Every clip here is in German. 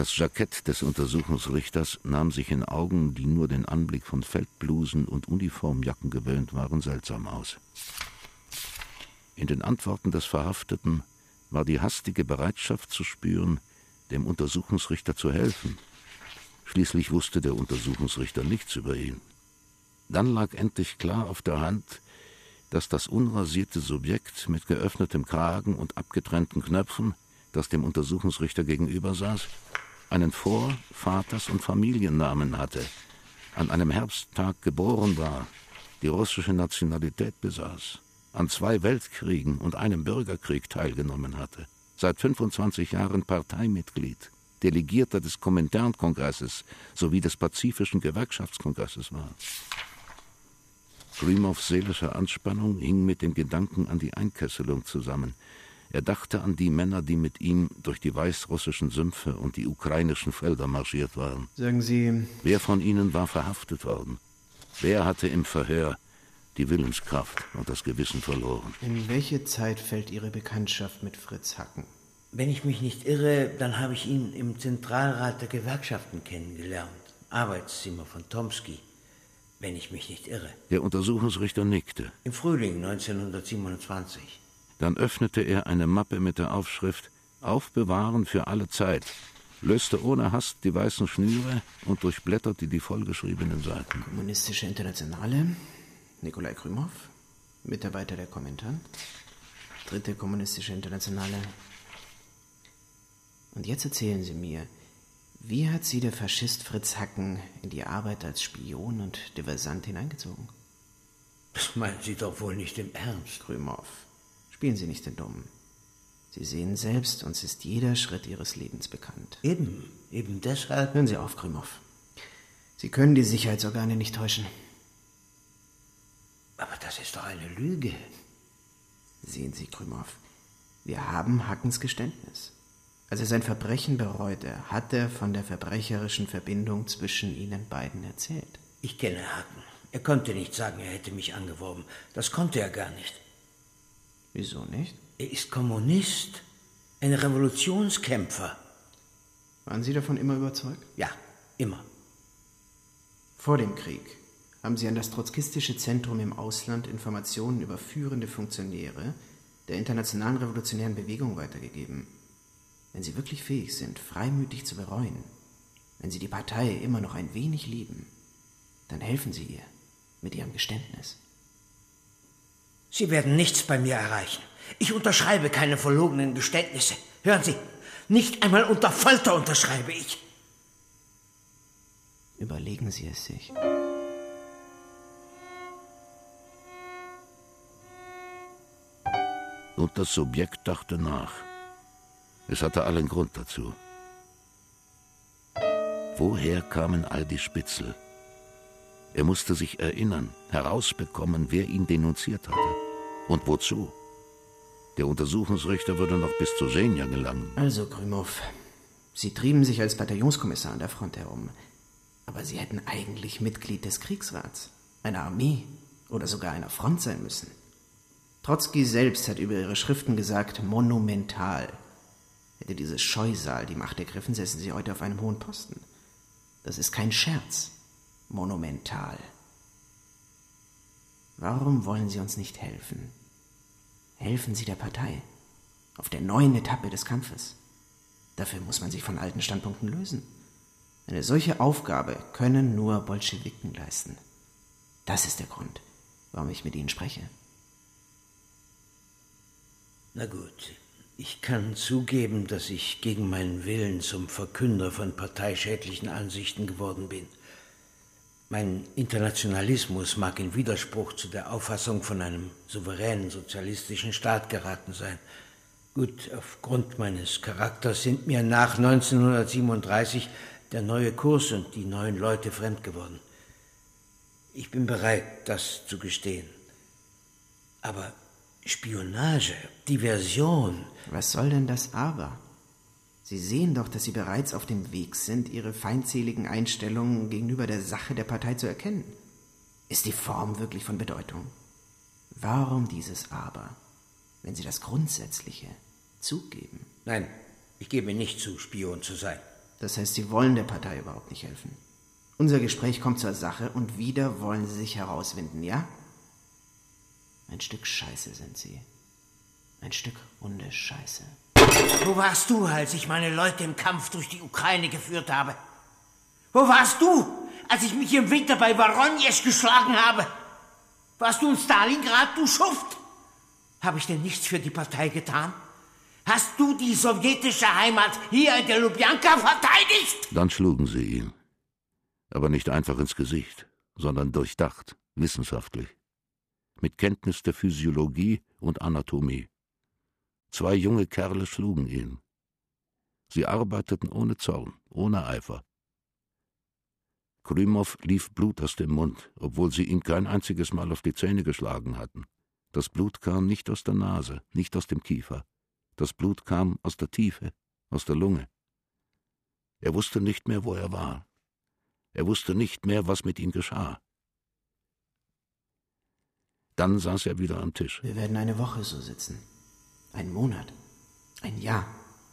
Das Jackett des Untersuchungsrichters nahm sich in Augen, die nur den Anblick von Feldblusen und Uniformjacken gewöhnt waren, seltsam aus. In den Antworten des Verhafteten war die hastige Bereitschaft zu spüren, dem Untersuchungsrichter zu helfen. Schließlich wusste der Untersuchungsrichter nichts über ihn. Dann lag endlich klar auf der Hand, dass das unrasierte Subjekt mit geöffnetem Kragen und abgetrennten Knöpfen, das dem Untersuchungsrichter gegenüber saß, einen Vor-, Vaters- und Familiennamen hatte, an einem Herbsttag geboren war, die russische Nationalität besaß, an 2 Weltkriegen und einem Bürgerkrieg teilgenommen hatte, seit 25 Jahren Parteimitglied, Delegierter des Komintern-Kongresses sowie des Pazifischen Gewerkschaftskongresses war. Grimows seelische Anspannung hing mit dem Gedanken an die Einkesselung zusammen. Er dachte an die Männer, die mit ihm durch die weißrussischen Sümpfe und die ukrainischen Felder marschiert waren. Sagen Sie... Wer von ihnen war verhaftet worden? Wer hatte im Verhör die Willenskraft und das Gewissen verloren? In welche Zeit fällt Ihre Bekanntschaft mit Fritz Hacken? Wenn ich mich nicht irre, dann habe ich ihn im Zentralrat der Gewerkschaften kennengelernt. Arbeitszimmer von Tomsky, wenn ich mich nicht irre. Der Untersuchungsrichter nickte. Im Frühling 1927. Dann öffnete er eine Mappe mit der Aufschrift »Aufbewahren für alle Zeit«, löste ohne Hast die weißen Schnüre und durchblätterte die vollgeschriebenen Seiten. Kommunistische Internationale, Nikolai Grimow, Mitarbeiter der Komintern, 3. Kommunistische Internationale. Und jetzt erzählen Sie mir, wie hat Sie der Faschist Fritz Hacken in die Arbeit als Spion und Diversant hineingezogen? Das meinen Sie doch wohl nicht im Ernst, Grimow. Spielen Sie nicht den Dummen. Sie sehen selbst, uns ist jeder Schritt Ihres Lebens bekannt. Eben deshalb... Hören Sie auf, Grimow. Sie können die Sicherheitsorgane nicht täuschen. Aber das ist doch eine Lüge. Sehen Sie, Grimow, wir haben Hackens Geständnis. Als er sein Verbrechen bereute, hat er von der verbrecherischen Verbindung zwischen Ihnen beiden erzählt. Ich kenne Hacken. Er konnte nicht sagen, er hätte mich angeworben. Das konnte er gar nicht. Wieso nicht? Er ist Kommunist, ein Revolutionskämpfer. Waren Sie davon immer überzeugt? Ja, immer. Vor dem Krieg haben Sie an das trotzkistische Zentrum im Ausland Informationen über führende Funktionäre der internationalen revolutionären Bewegung weitergegeben. Wenn Sie wirklich fähig sind, freimütig zu bereuen, wenn Sie die Partei immer noch ein wenig lieben, dann helfen Sie ihr mit Ihrem Geständnis. Sie werden nichts bei mir erreichen. Ich unterschreibe keine verlogenen Geständnisse. Hören Sie, nicht einmal unter Folter unterschreibe ich. Überlegen Sie es sich. Und das Subjekt dachte nach. Es hatte allen Grund dazu. Woher kamen all die Spitzel? Er musste sich erinnern, herausbekommen, wer ihn denunziert hatte. Und wozu? Der Untersuchungsrichter würde noch bis zu Senja gelangen. Also, Grimow, Sie trieben sich als Bataillonskommissar an der Front herum. Aber Sie hätten eigentlich Mitglied des Kriegsrats, einer Armee oder sogar einer Front sein müssen. Trotzki selbst hat über Ihre Schriften gesagt, monumental. Hätte dieses Scheusal die Macht ergriffen, säßen Sie heute auf einem hohen Posten. Das ist kein Scherz. Monumental. Warum wollen Sie uns nicht helfen? Helfen Sie der Partei. Auf der neuen Etappe des Kampfes. Dafür muss man sich von alten Standpunkten lösen. Eine solche Aufgabe können nur Bolschewiken leisten. Das ist der Grund, warum ich mit Ihnen spreche. Na gut, ich kann zugeben, dass ich gegen meinen Willen zum Verkünder von parteischädlichen Ansichten geworden bin. Mein Internationalismus mag in Widerspruch zu der Auffassung von einem souveränen sozialistischen Staat geraten sein. Gut, aufgrund meines Charakters sind mir nach 1937 der neue Kurs und die neuen Leute fremd geworden. Ich bin bereit, das zu gestehen. Aber Spionage, Diversion... Was soll denn das aber? Sie sehen doch, dass Sie bereits auf dem Weg sind, Ihre feindseligen Einstellungen gegenüber der Sache der Partei zu erkennen. Ist die Form wirklich von Bedeutung? Warum dieses Aber, wenn Sie das Grundsätzliche zugeben? Nein, ich gebe nicht zu, Spion zu sein. Das heißt, Sie wollen der Partei überhaupt nicht helfen. Unser Gespräch kommt zur Sache und wieder wollen Sie sich herauswinden, ja? Ein Stück Scheiße sind Sie. Ein Stück runde Scheiße. Wo warst du, als ich meine Leute im Kampf durch die Ukraine geführt habe? Wo warst du, als ich mich im Winter bei Voronezh geschlagen habe? Warst du in Stalingrad, du Schuft? Habe ich denn nichts für die Partei getan? Hast du die sowjetische Heimat hier in der Lubjanka verteidigt? Dann schlugen sie ihn. Aber nicht einfach ins Gesicht, sondern durchdacht, wissenschaftlich. Mit Kenntnis der Physiologie und Anatomie. 2 junge Kerle schlugen ihn. Sie arbeiteten ohne Zorn, ohne Eifer. Klymow lief Blut aus dem Mund, obwohl sie ihn kein einziges Mal auf die Zähne geschlagen hatten. Das Blut kam nicht aus der Nase, nicht aus dem Kiefer. Das Blut kam aus der Tiefe, aus der Lunge. Er wusste nicht mehr, wo er war. Er wusste nicht mehr, was mit ihm geschah. Dann saß er wieder am Tisch. Wir werden eine Woche so sitzen. Einen Monat. Ein Jahr.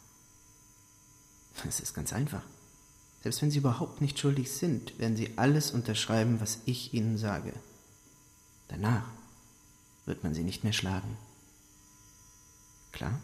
Es ist ganz einfach. Selbst wenn Sie überhaupt nicht schuldig sind, werden Sie alles unterschreiben, was ich Ihnen sage. Danach wird man Sie nicht mehr schlagen. Klar?